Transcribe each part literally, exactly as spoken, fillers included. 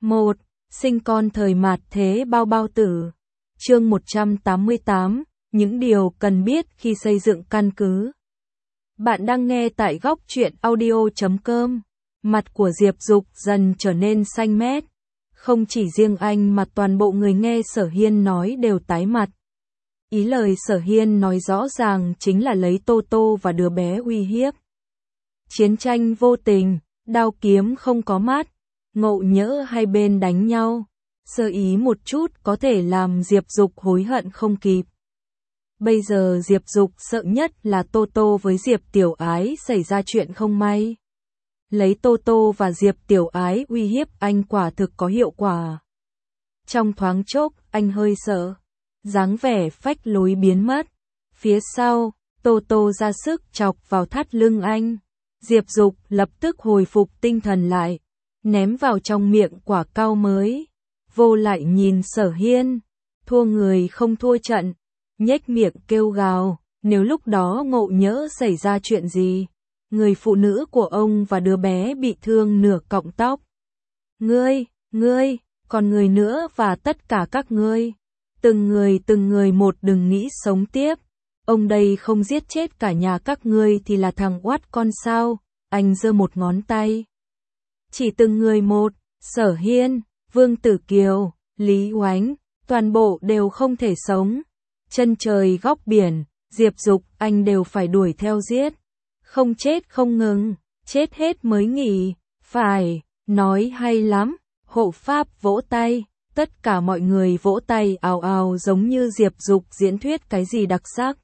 một. Sinh con thời mạt thế bao bao tử. Chương một trăm tám mươi tám. Những điều cần biết khi xây dựng căn cứ. Bạn đang nghe tại góc truyện audio chấm com. Mặt của Diệp Dục dần trở nên xanh mét. Không chỉ riêng anh mà toàn bộ người nghe Sở Hiên nói đều tái mặt. Ý lời Sở Hiên nói rõ ràng chính là lấy Tô Tô và đứa bé uy hiếp. Chiến tranh vô tình, đao kiếm không có mắt, ngộ nhỡ hai bên đánh nhau, sơ ý một chút có thể làm Diệp Dục hối hận không kịp. Bây giờ Diệp Dục sợ nhất là Tô Tô với Diệp Tiểu Ái xảy ra chuyện không may. Lấy Tô Tô và Diệp Tiểu Ái uy hiếp anh quả thực có hiệu quả. Trong thoáng chốc, anh hơi sợ. Dáng vẻ phách lối biến mất. Phía sau, Tô Tô ra sức chọc vào thắt lưng anh. Diệp Dục lập tức hồi phục tinh thần lại, ném vào trong miệng quả cau mới. Vô lại nhìn Sở Hiên, thua người không thua trận, nhếch miệng kêu gào, nếu lúc đó ngộ nhỡ xảy ra chuyện gì, người phụ nữ của ông và đứa bé bị thương nửa cọng tóc. Ngươi, ngươi, còn người nữa và tất cả các ngươi, từng người từng người một đừng nghĩ sống tiếp. Ông đây không giết chết cả nhà các ngươi thì là thằng oát con sao? Anh giơ một ngón tay. Chỉ từng người một, Sở Hiên, Vương Tử Kiều, Lý Oánh, toàn bộ đều không thể sống. Chân trời góc biển, Diệp Dục anh đều phải đuổi theo giết. Không chết không ngừng, chết hết mới nghỉ. Phải, nói hay lắm. Hộ pháp vỗ tay, tất cả mọi người vỗ tay ào ào giống như Diệp Dục diễn thuyết cái gì đặc sắc.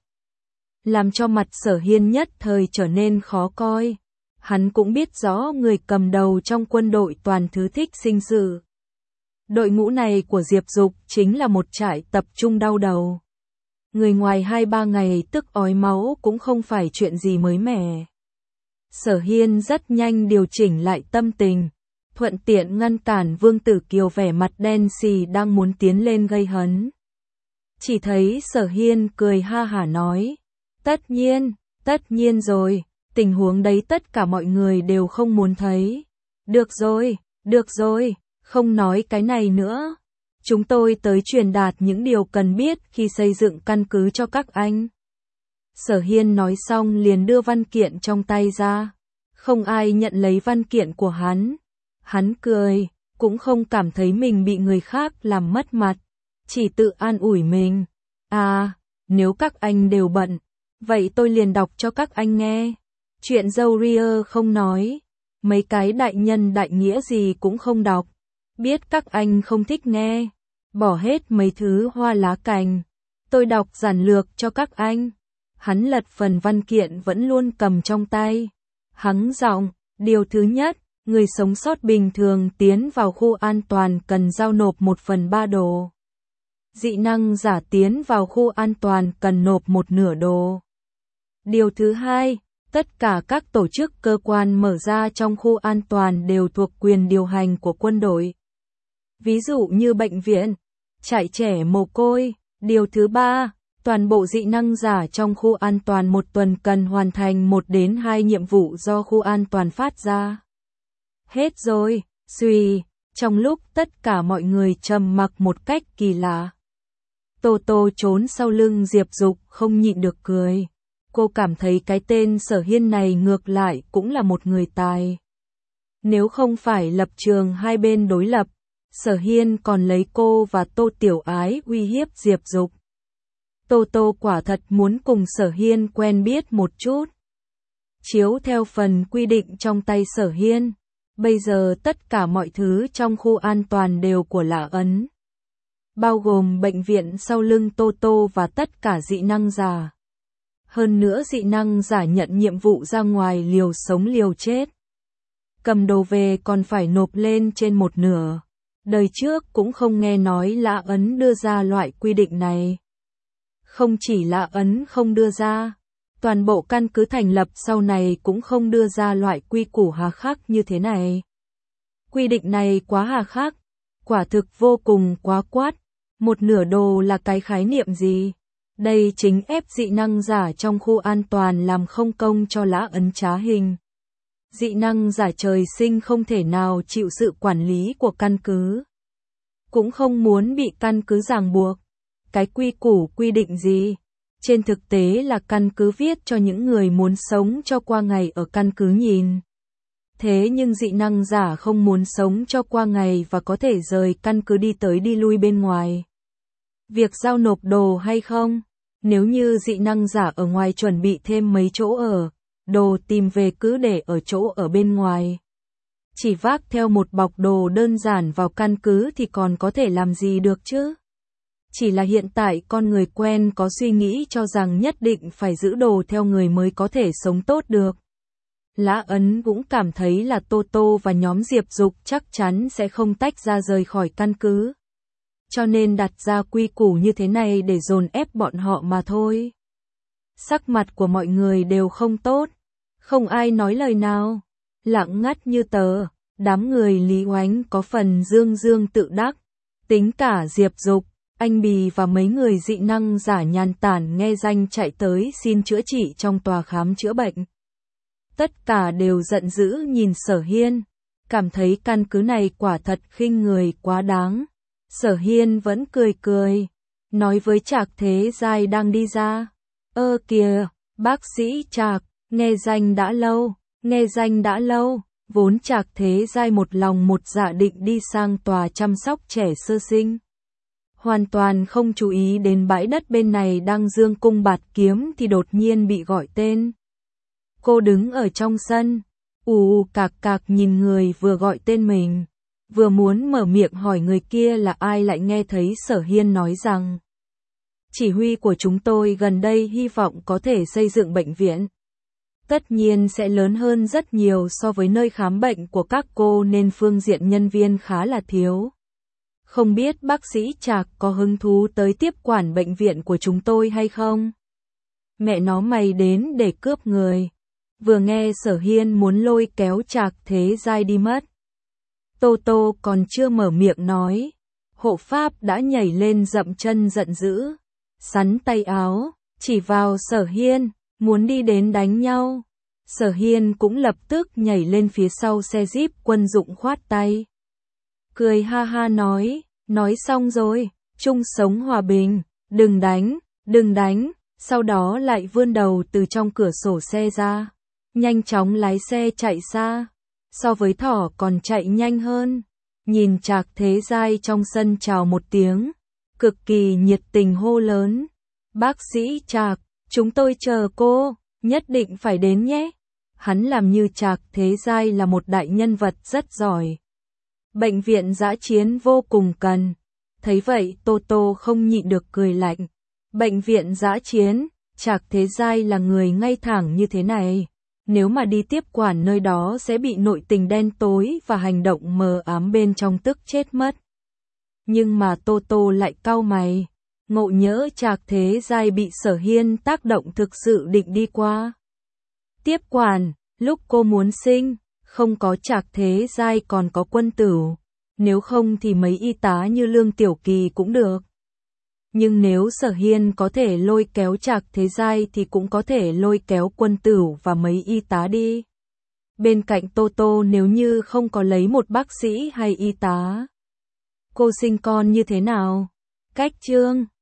Làm cho mặt Sở Hiên nhất thời trở nên khó coi. Hắn cũng biết rõ người cầm đầu trong quân đội toàn thứ thích sinh sự. Đội ngũ này của Diệp Dục chính là một trại tập trung đau đầu. Người ngoài hai ba ngày tức ói máu cũng không phải chuyện gì mới mẻ. Sở Hiên rất nhanh điều chỉnh lại tâm tình, thuận tiện ngăn cản Vương Tử Kiều vẻ mặt đen xì đang muốn tiến lên gây hấn. Chỉ thấy Sở Hiên cười ha hả nói, tất nhiên, tất nhiên rồi, tình huống đấy tất cả mọi người đều không muốn thấy. Được rồi, được rồi, không nói cái này nữa. Chúng tôi tới truyền đạt những điều cần biết khi xây dựng căn cứ cho các anh. Sở Hiên nói xong liền đưa văn kiện trong tay ra. Không ai nhận lấy văn kiện của hắn. Hắn cười, cũng không cảm thấy mình bị người khác làm mất mặt. Chỉ tự an ủi mình. À, nếu các anh đều bận, vậy tôi liền đọc cho các anh nghe. Chuyện dâu ria không nói. Mấy cái đại nhân đại nghĩa gì cũng không đọc. Biết các anh không thích nghe. Bỏ hết mấy thứ hoa lá cành. Tôi đọc giản lược cho các anh. Hắn lật phần văn kiện vẫn luôn cầm trong tay. Hắng giọng, điều thứ nhất, người sống sót bình thường tiến vào khu an toàn cần giao nộp một phần ba đồ. Dị năng giả tiến vào khu an toàn cần nộp một nửa đồ. Điều thứ hai, tất cả các tổ chức cơ quan mở ra trong khu an toàn đều thuộc quyền điều hành của quân đội. Ví dụ như bệnh viện, trại trẻ mồ côi. Điều thứ ba, toàn bộ dị năng giả trong khu an toàn một tuần cần hoàn thành một đến hai nhiệm vụ do khu an toàn phát ra. Hết rồi, suy, trong lúc tất cả mọi người trầm mặc một cách kỳ lạ. Tô Tô trốn sau lưng Diệp Dục không nhịn được cười. Cô cảm thấy cái tên Sở Hiên này ngược lại cũng là một người tài. Nếu không phải lập trường hai bên đối lập, Sở Hiên còn lấy cô và Tô Tiểu Ái uy hiếp Diệp Dục. Tô Tô quả thật muốn cùng Sở Hiên quen biết một chút. Chiếu theo phần quy định trong tay Sở Hiên, bây giờ tất cả mọi thứ trong khu an toàn đều của Lã Ấn. Bao gồm bệnh viện sau lưng Tô Tô và tất cả dị năng giả. Hơn nữa dị năng giả nhận nhiệm vụ ra ngoài liều sống liều chết. Cầm đồ về còn phải nộp lên trên một nửa. Đời trước cũng không nghe nói Lã Ấn đưa ra loại quy định này. Không chỉ Lã Ấn không đưa ra, toàn bộ căn cứ thành lập sau này cũng không đưa ra loại quy củ hà khắc như thế này. Quy định này quá hà khắc, quả thực vô cùng quá quát. Một nửa đồ là cái khái niệm gì? Đây chính ép dị năng giả trong khu an toàn làm không công cho Lã Ấn trá hình. Dị năng giả trời sinh không thể nào chịu sự quản lý của căn cứ. Cũng không muốn bị căn cứ ràng buộc. Cái quy củ quy định gì? Trên thực tế là căn cứ viết cho những người muốn sống cho qua ngày ở căn cứ nhìn. Thế nhưng dị năng giả không muốn sống cho qua ngày và có thể rời căn cứ đi tới đi lui bên ngoài. Việc giao nộp đồ hay không? Nếu như dị năng giả ở ngoài chuẩn bị thêm mấy chỗ ở, đồ tìm về cứ để ở chỗ ở bên ngoài. Chỉ vác theo một bọc đồ đơn giản vào căn cứ thì còn có thể làm gì được chứ? Chỉ là hiện tại con người quen có suy nghĩ cho rằng nhất định phải giữ đồ theo người mới có thể sống tốt được. Lã Ấn cũng cảm thấy là Tô Tô và nhóm Diệp Dục chắc chắn sẽ không tách ra rời khỏi căn cứ. Cho nên đặt ra quy củ như thế này để dồn ép bọn họ mà thôi. Sắc mặt của mọi người đều không tốt, không ai nói lời nào, lặng ngắt như tờ. Đám người Lý Oánh có phần dương dương tự đắc, tính cả Diệp Dục, anh Bì và mấy người dị năng giả nhàn tản nghe danh chạy tới xin chữa trị trong tòa khám chữa bệnh. Tất cả đều giận dữ nhìn Sở Hiên, cảm thấy căn cứ này quả thật khinh người quá đáng. Sở Hiên vẫn cười cười, nói với Trạc Thế Giai đang đi ra. Ơ kìa, bác sĩ Trạc, nghe danh đã lâu, nghe danh đã lâu. Vốn Trạc Thế Giai một lòng một dạ định đi sang tòa chăm sóc trẻ sơ sinh. Hoàn toàn không chú ý đến bãi đất bên này đang dương cung bạt kiếm thì đột nhiên bị gọi tên. Cô đứng ở trong sân, ù ù cạc cạc nhìn người vừa gọi tên mình. Vừa muốn mở miệng hỏi người kia là ai lại nghe thấy Sở Hiên nói rằng chỉ huy của chúng tôi gần đây hy vọng có thể xây dựng bệnh viện. Tất nhiên sẽ lớn hơn rất nhiều so với nơi khám bệnh của các cô nên phương diện nhân viên khá là thiếu. Không biết bác sĩ Trạc có hứng thú tới tiếp quản bệnh viện của chúng tôi hay không? Mẹ nó mày đến để cướp người. Vừa nghe Sở Hiên muốn lôi kéo Trạc Thế Giai đi mất. Tô Tô còn chưa mở miệng nói. Hộ pháp đã nhảy lên dậm chân giận dữ. Sắn tay áo, chỉ vào Sở Hiên, muốn đi đến đánh nhau. Sở Hiên cũng lập tức nhảy lên phía sau xe Jeep quân dụng khoát tay. Cười ha ha nói, nói xong rồi, chung sống hòa bình, đừng đánh, đừng đánh, sau đó lại vươn đầu từ trong cửa sổ xe ra, nhanh chóng lái xe chạy xa, so với thỏ còn chạy nhanh hơn. Nhìn Trạc Thế Giai trong sân chào một tiếng, cực kỳ nhiệt tình hô lớn, bác sĩ Trạc, chúng tôi chờ cô, nhất định phải đến nhé. Hắn làm như Trạc Thế Giai là một đại nhân vật rất giỏi. Bệnh viện dã chiến vô cùng cần. Thấy vậy Tô Tô không nhịn được cười lạnh. Bệnh viện dã chiến, Trạc Thế Giai là người ngay thẳng như thế này. Nếu mà đi tiếp quản nơi đó sẽ bị nội tình đen tối và hành động mờ ám bên trong tức chết mất. Nhưng mà Tô Tô lại cau mày. Ngộ nhỡ Trạc Thế Giai bị Sở Hiên tác động thực sự định đi qua. Tiếp quản, lúc cô muốn sinh, không có Trạc Thế Giai còn có Quân Tửu, nếu không thì mấy y tá như Lương Tiểu Kỳ cũng được. Nhưng nếu Sở Hiên có thể lôi kéo Trạc Thế Giai thì cũng có thể lôi kéo Quân Tửu và mấy y tá đi. Bên cạnh Tô Tô nếu như không có lấy một bác sĩ hay y tá, cô sinh con như thế nào? Cách Trương,